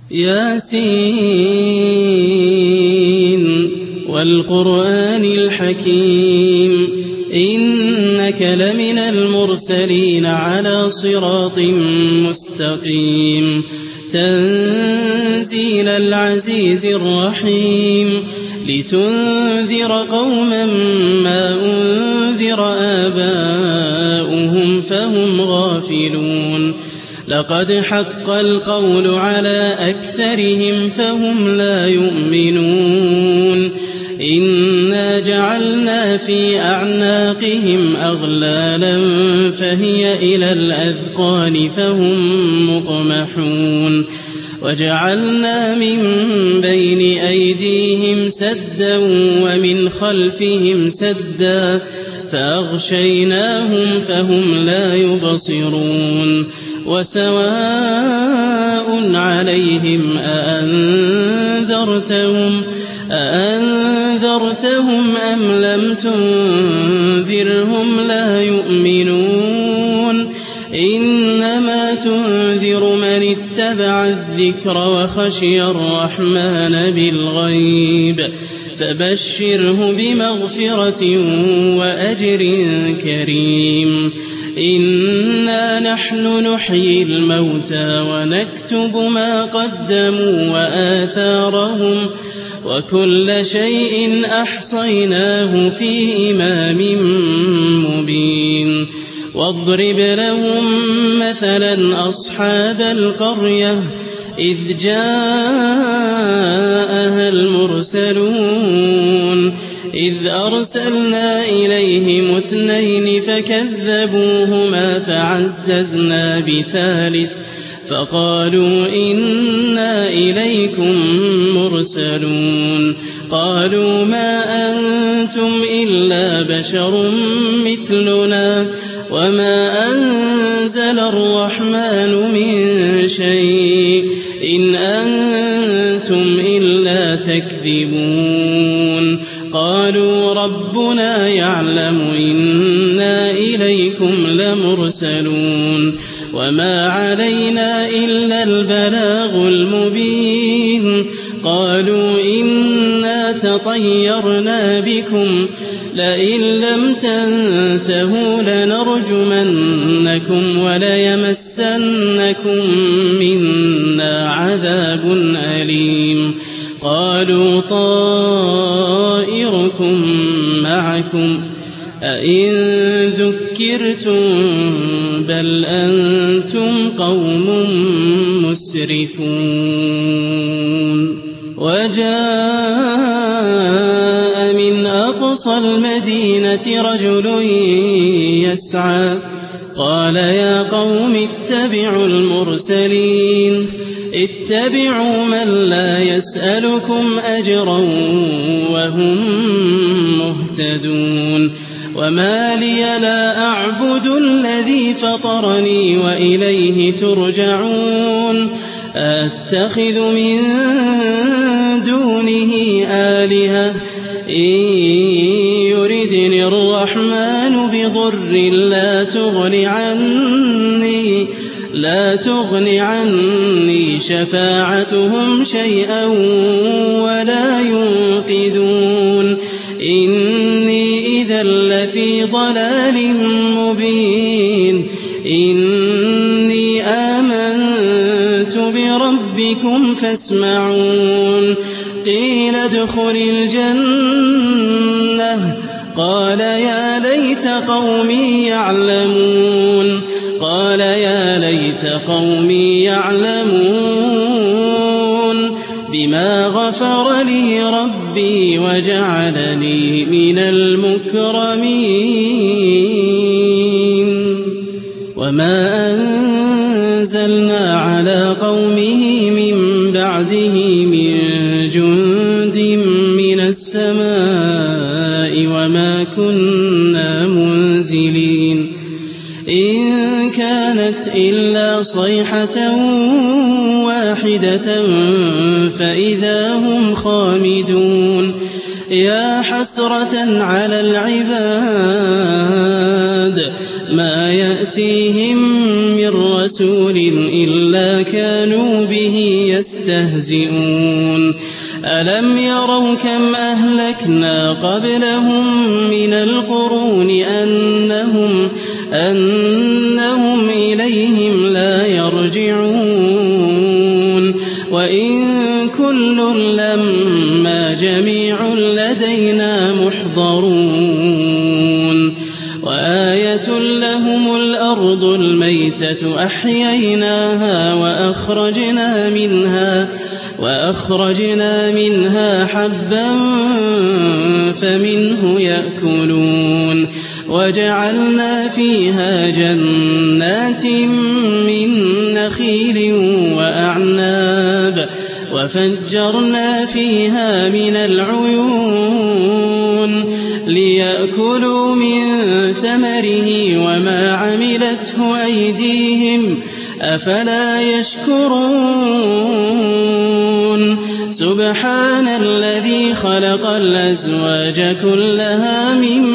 ياسين والقرآن الحكيم إنك لمن المرسلين على صراط مستقيم تنزيل العزيز الرحيم لتنذر قوما ما أنذر آباؤهم فهم غافلون لقد حق القول على أكثرهم فهم لا يؤمنون إنا جعلنا في أعناقهم أغلالا فهي إلى الأذقان فهم مقمحون وجعلنا من بين أيديهم سدا ومن خلفهم سدا فأغشيناهم فهم لا يبصرون وسواء عليهم أأنذرتهم أم لم تنذرهم لا يؤمنون إنما تنذر من اتبع الذكر وخشي الرحمن بالغيب فبشره بمغفرة وأجر كريم إنا نحن نحيي الموتى ونكتب ما قدموا وآثارهم وكل شيء أحصيناه في إمام مبين واضرب لهم مثلا أصحاب القرية إذ جاءها المرسلون إذ أرسلنا إليهم 2 فكذبوهما فعززنا بثالث فقالوا إنا إليكم مرسلون قالوا ما أنتم إلا بشر مثلنا وما أنزل الرحمن من شيء إن أنتم إلا تكذبون قالوا ربنا يعلم إنا إليكم لمرسلون وما علينا إلا البلاغ المبين قالوا إنا تطيرنا بكم لئن لم تنتهوا لنرجمنكم وليمسنكم منا عذاب أليم قالوا طائركم معكم أئن ذكرتم بل أنتم قوم مسرفون وجاء من أقصى المدينة رجل يسعى قال يا قوم اتبعوا المرسلين اتبعوا من لا يسألكم أجرا وهم مهتدون وما لي لا أعبد الذي فطرني وإليه ترجعون أتخذ من دونه آلهة إن يردني الرحمن بضر لا تغن عني شفاعتهم شيئا ولا ينقذون إني إذا لفي ضلال مبين إني آمنت بربكم فاسمعون قيل ادخل الجنة قال يا ليت قومي يعلمون بما غفر لي ربي وجعلني من المكرمين وما أنزلنا على قومه من بعده من جند من السماء وما كنا منزلين إن كانت إلا صيحة واحدة فإذا هم خامدون يا حسرة على العباد ما يأتيهم من رسول إلا كانوا به يستهزئون ألم يروا كم أهلكنا قبلهم من القرون أنهم إليهم لا يرجعون وإن كل لما جميع لدينا محضرون وآية لهم الأرض الميتة أحييناها وأخرجنا منها حبا فمنه يأكلون وجعلنا فيها جنات من نخيل وأعناب وفجرنا فيها من العيون ليأكلوا من ثمره وما عملته أيديهم أفلا يشكرون سبحان الذي خلق الأزواج كلها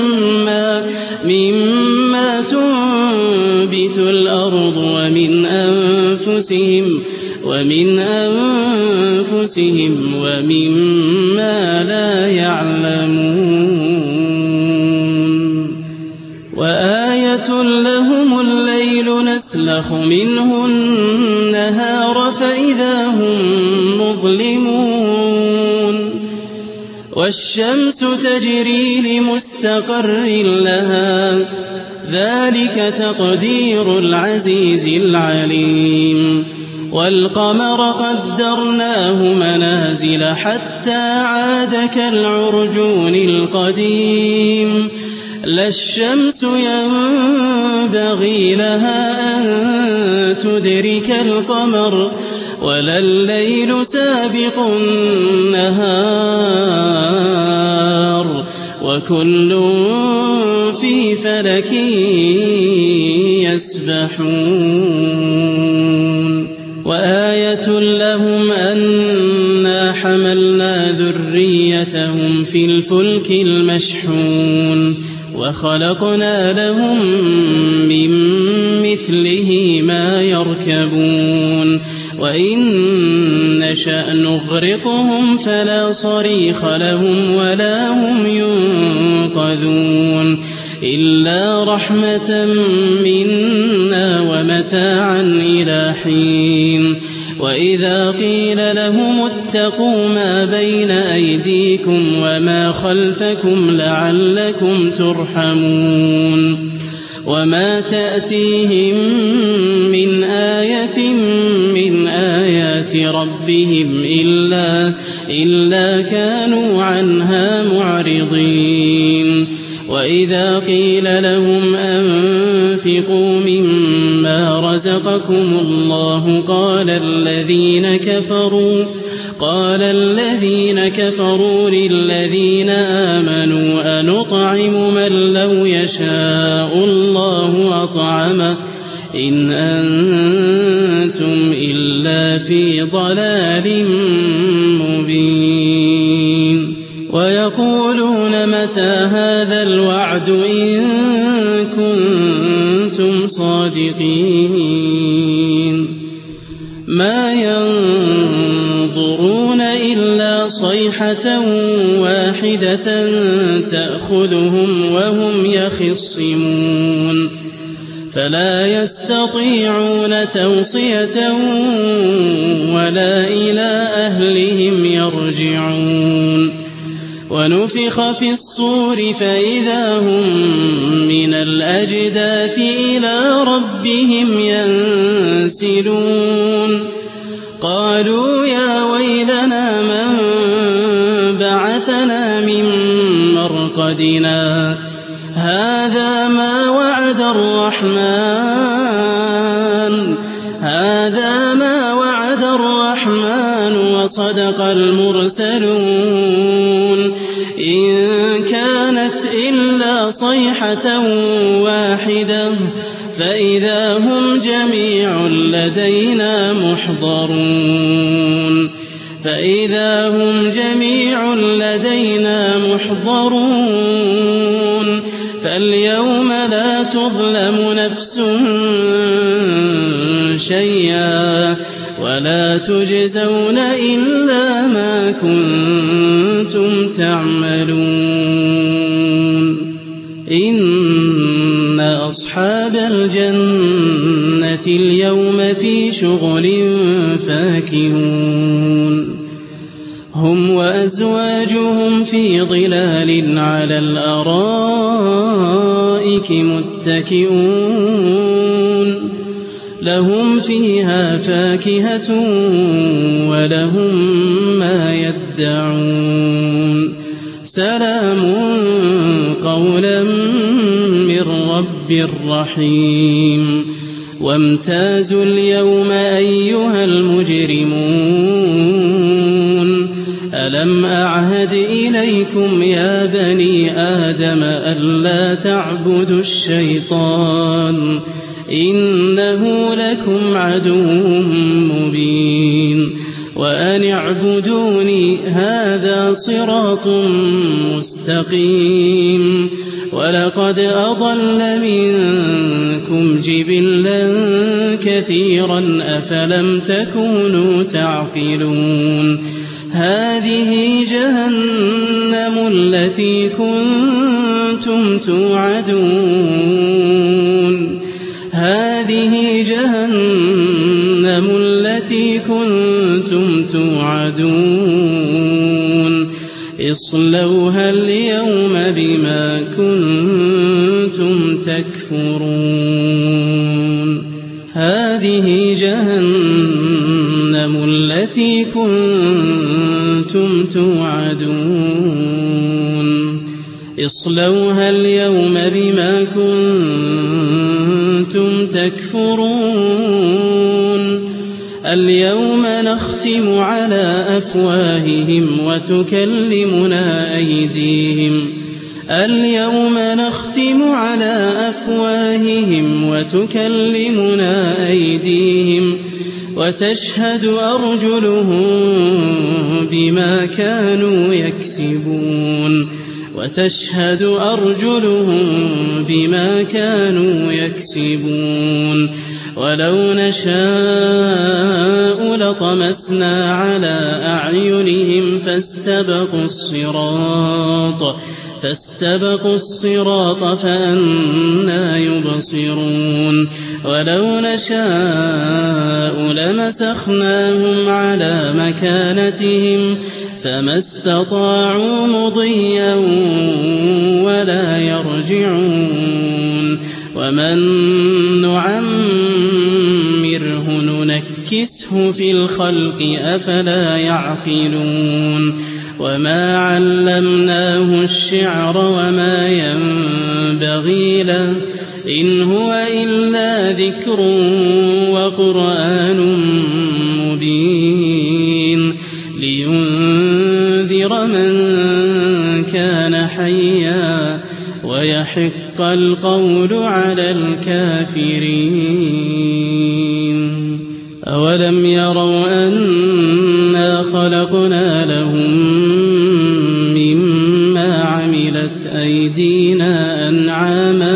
مما تنبت الأرض ومن أنفسهم ومما لا يعلمون وآية لهم الليل نسلخ منه النهار فإذا هم مظلمون والشمس تجري لمستقر لها ذلك تقدير العزيز العليم والقمر قدرناه منازل حتى عاد كالعرجون القديم لا الشمس ينبغي لها أن تدرك القمر ولا الليل سابق النهار وكل في فلك يسبحون وآية لهم أنا حملنا ذريتهم في الفلك المشحون وخلقنا لهم من مثله ما يركبون وإن نشأ نغرقهم فلا صريخ لهم ولا هم ينقذون إلا رحمة منا ومتاعا إلى حين وإذا قيل لهم اتقوا ما بين أيديكم وما خلفكم لعلكم ترحمون وما تأتيهم من آية من آيات ربهم إلا كانوا عنها معرضين وإذا قيل لهم أنفقوا مما رزقكم الله قال الذين كفروا للذين آمنوا أنطعم من لو يشاء الله أطعمه إن أنتم إلا في ضلال مبين ويقولون متى هذا الوعد إن كنتم صادقين ما ينظرون إلا صيحة واحدة تأخذهم وهم يخصمون فلا يستطيعون توصية ولا إلى أهلهم يرجعون ونفخ في الصور فإذا هم من الأجداث إلى ربهم ينسلون قالوا يا ويلنا من بعثنا من مرقدنا هذا ما وعد الرحمن وصدق المرسلون إن كانت إلا صيحة واحدة فإذا هم جميع لدينا محضرون فاليوم لا تظلم نفس شيئا ولا تجزون إلا ما كنتم تعملون إن أصحاب الجنة اليوم في شغل فاكهون هم وأزواجهم في ظلال على الأرائك متكئون لهم فيها فاكهة ولهم ما يدعون سلام قولا من رب رحيم وامتازوا اليوم أيها المجرمون ألم أعهد إليكم يا بني آدم ألا تعبدوا الشيطان إنه لكم عدو مبين وأن اعبدوني هذا صراط مستقيم ولقد أضل منكم جبلا كثيرا أفلم تكونوا تعقلون هذه جهنم التي كنتم توعدون هذه جهنم التي كنتم توعدون اصلوها اليوم بما كنتم تكفرون هذه جهنم التي كنتم توعدون اصلوها اليوم بما كنتم تكفرون اليوم نختم على أفواههم وتكلمنا أيديهم اليوم نختم على أفواههم وتكلمنا أيديهم وتشهد أرجلهم بما كانوا يكسبون وتشهد أرجلهم بما كانوا يكسبون ولو نشاء لطمسنا على أعينهم فاستبقوا الصراط فأنى يبصرون ولو نشاء لمسخناهم على مكانتهم فما استطاعوا مضيا ولا يرجعون ومن نعمره ننكسه في الخلق أفلا يعقلون وما علمناه الشعر وما ينبغي له إن هو إلا ذكر وقرآن مبين لينذر من كان حيا ويحق القول على الكافرين أولم يروا أنا خلقنا لهم مما عملت أيدينا أنعاما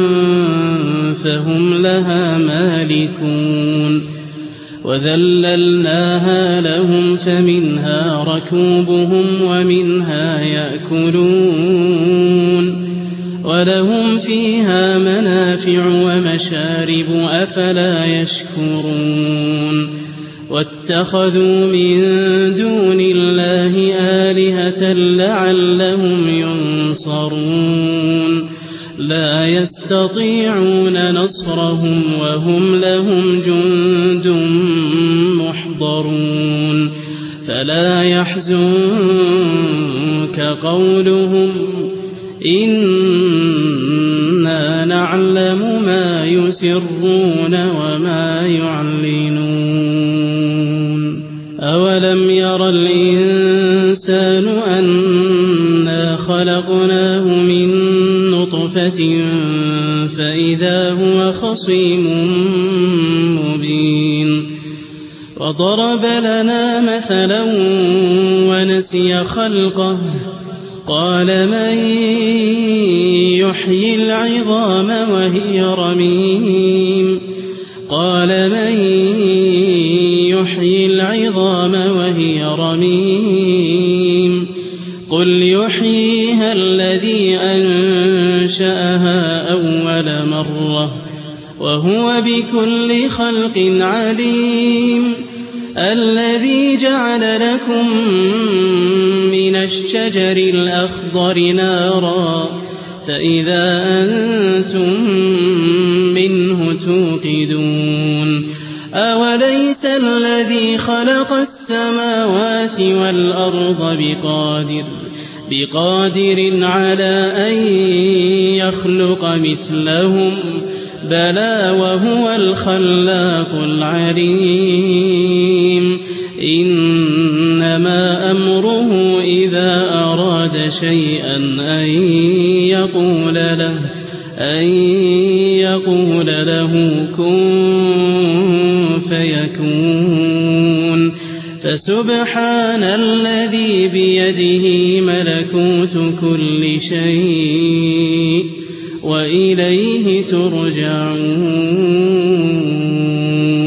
فهم لها مالكون وذللناها لهم فمنها ركوبهم ومنها يأكلون ولهم فيها منافع ومشارب أفلا يشكرون واتخذوا من دون الله آلهة لعلهم ينصرون لا يستطيعون نصرهم وهم لهم جند محضرون فلا يحزنك قولهم إنا نعلم ما يسرون وما يعلنون أولم ير الإنسان أنا خلقناه من نطفة فإذا هو خصيم مبين وضرب لنا مثلا ونسي خلقه قال من يحيي العظام وهي رميم قال من يحيي العظام وهي رميم قل يحييها الذي أنشأها أول مرة وهو بكل خلق عليم الذي جعل لكم من الشجر الأخضر نارا فإذا أنتم منه توقدون أوليس الذي خلق السماوات والأرض بقادر على أن يخلق مثلهم بلى وهو الخلاق العليم إنما أمره إذا أراد شيئا أن يقول له كن فيكون فسبحان الذي بيده ملكوت كل شيء وإليه ترجعون